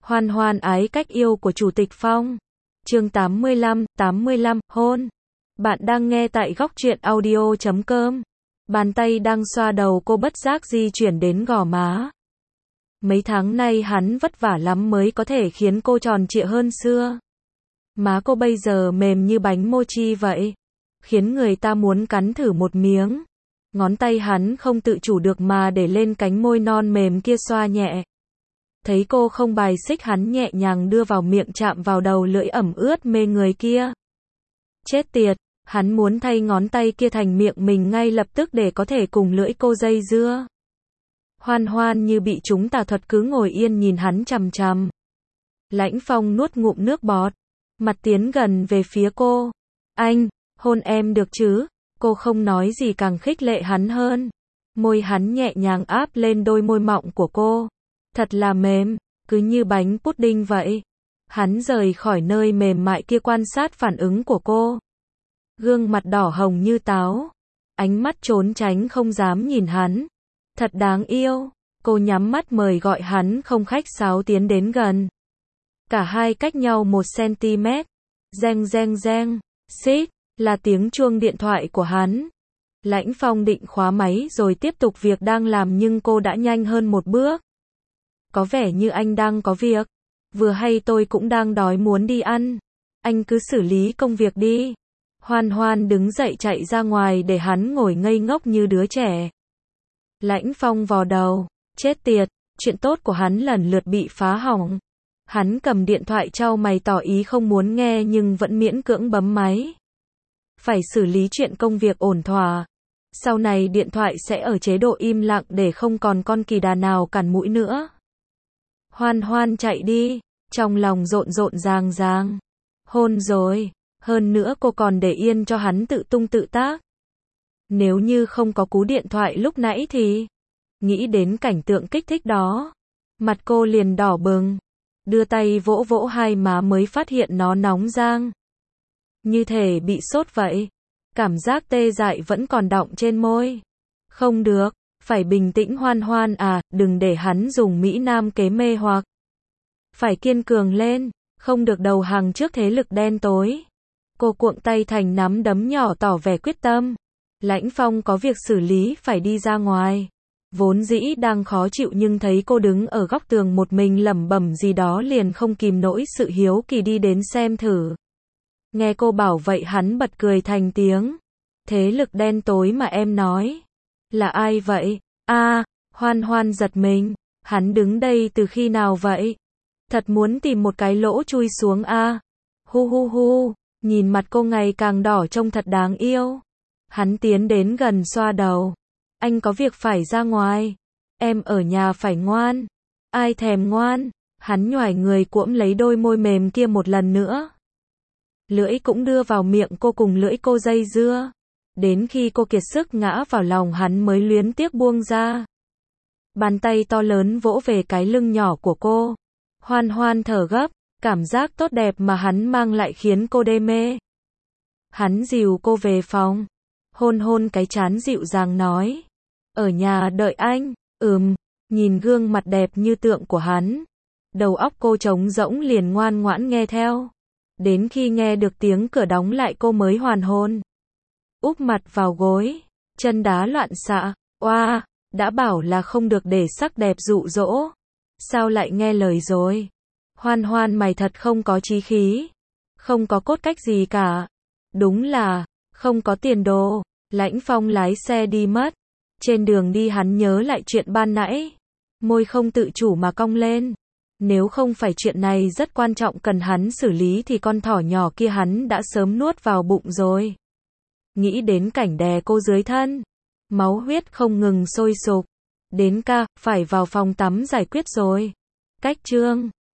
Hoan hoan ái cách yêu của Chủ tịch Phong. Chương 85, hôn. Bạn đang nghe tại góc truyện audio.com. Bàn tay đang xoa đầu cô bất giác di chuyển đến gò má. Mấy tháng nay hắn vất vả lắm mới có thể khiến cô tròn trịa hơn xưa. Má cô bây giờ mềm như bánh mochi vậy, khiến người ta muốn cắn thử một miếng. Ngón tay hắn không tự chủ được mà để lên cánh môi non mềm kia xoa nhẹ. Thấy cô không bài xích, hắn nhẹ nhàng đưa vào miệng, chạm vào đầu lưỡi ẩm ướt mê người kia. Chết tiệt, hắn muốn thay ngón tay kia thành miệng mình ngay lập tức để có thể cùng lưỡi cô dây dưa. Hoan hoan như bị trúng tà thuật cứ ngồi yên nhìn hắn chằm chằm. Lãnh Phong nuốt ngụm nước bọt, mặt tiến gần về phía cô. Anh, hôn em được chứ? Cô không nói gì càng khích lệ hắn hơn. Môi hắn nhẹ nhàng áp lên đôi môi mọng của cô. Thật là mềm, cứ như bánh pudding vậy. Hắn rời khỏi nơi mềm mại kia quan sát phản ứng của cô. Gương mặt đỏ hồng như táo. Ánh mắt trốn tránh không dám nhìn hắn. Thật đáng yêu. Cô nhắm mắt mời gọi hắn không khách sáo tiến đến gần. Cả hai cách nhau 1 cm. Reng reng reng. Xít, là tiếng chuông điện thoại của hắn. Lãnh Phong định khóa máy rồi tiếp tục việc đang làm nhưng cô đã nhanh hơn một bước. Có vẻ như anh đang có việc. Vừa hay tôi cũng đang đói muốn đi ăn. Anh cứ xử lý công việc đi. Hoan hoan đứng dậy chạy ra ngoài để hắn ngồi ngây ngốc như đứa trẻ. Lãnh Phong vò đầu. Chết tiệt, chuyện tốt của hắn lần lượt bị phá hỏng. Hắn cầm điện thoại chau mày tỏ ý không muốn nghe nhưng vẫn miễn cưỡng bấm máy. Phải xử lý chuyện công việc ổn thỏa. Sau này điện thoại sẽ ở chế độ im lặng để không còn con kỳ đà nào cản mũi nữa. Hoan hoan chạy đi, trong lòng rộn rộn ràng ràng. Hôn rồi, hơn nữa cô còn để yên cho hắn tự tung tự tác. Nếu như không có cú điện thoại lúc nãy thì... Nghĩ đến cảnh tượng kích thích đó, mặt cô liền đỏ bừng. Đưa tay vỗ vỗ hai má mới phát hiện nó nóng rang. Như thể bị sốt vậy. Cảm giác tê dại vẫn còn đọng trên môi. Không được, phải bình tĩnh hoan hoan à, đừng để hắn dùng Mỹ Nam kế mê hoặc. Phải kiên cường lên, không được đầu hàng trước thế lực đen tối. Cô cuộn tay thành nắm đấm nhỏ tỏ vẻ quyết tâm. Lãnh Phong có việc xử lý phải đi ra ngoài. Vốn dĩ đang khó chịu nhưng thấy cô đứng ở góc tường một mình lẩm bẩm gì đó liền không kìm nổi sự hiếu kỳ đi đến xem thử. Nghe cô bảo vậy hắn bật cười thành tiếng. Thế lực đen tối mà em nói. Là ai vậy? Hoan hoan giật mình. Hắn đứng đây từ khi nào vậy? Thật muốn tìm một cái lỗ chui xuống Hu hu hu. Nhìn mặt cô ngày càng đỏ trông thật đáng yêu. Hắn tiến đến gần xoa đầu. Anh có việc phải ra ngoài. Em ở nhà phải ngoan. Ai thèm ngoan. Hắn nhoài người cuỗm lấy đôi môi mềm kia một lần nữa. Lưỡi cũng đưa vào miệng cô cùng lưỡi cô dây dưa. Đến khi cô kiệt sức ngã vào lòng hắn mới luyến tiếc buông ra. Bàn tay to lớn vỗ về cái lưng nhỏ của cô. Hoan hoan thở gấp. Cảm giác tốt đẹp mà hắn mang lại khiến cô đê mê. Hắn dìu cô về phòng. Hôn hôn cái trán dịu dàng nói. Ở nhà đợi anh. Nhìn gương mặt đẹp như tượng của hắn. Đầu óc cô trống rỗng liền ngoan ngoãn nghe theo. Đến khi nghe được tiếng cửa đóng lại cô mới hoàn hồn. Úp mặt vào gối. Chân đá loạn xạ. Oa, đã bảo là không được để sắc đẹp dụ dỗ. Sao lại nghe lời rồi? Hoan hoan mày thật không có chí khí. Không có cốt cách gì cả. Đúng là, không có tiền đồ. Lãnh Phong lái xe đi mất. Trên đường đi hắn nhớ lại chuyện ban nãy. Môi không tự chủ mà cong lên. Nếu không phải chuyện này rất quan trọng cần hắn xử lý thì con thỏ nhỏ kia hắn đã sớm nuốt vào bụng rồi. Nghĩ đến cảnh đè cô dưới thân. Máu huyết không ngừng sôi sục. Đến ca, phải vào phòng tắm giải quyết rồi. Cách chương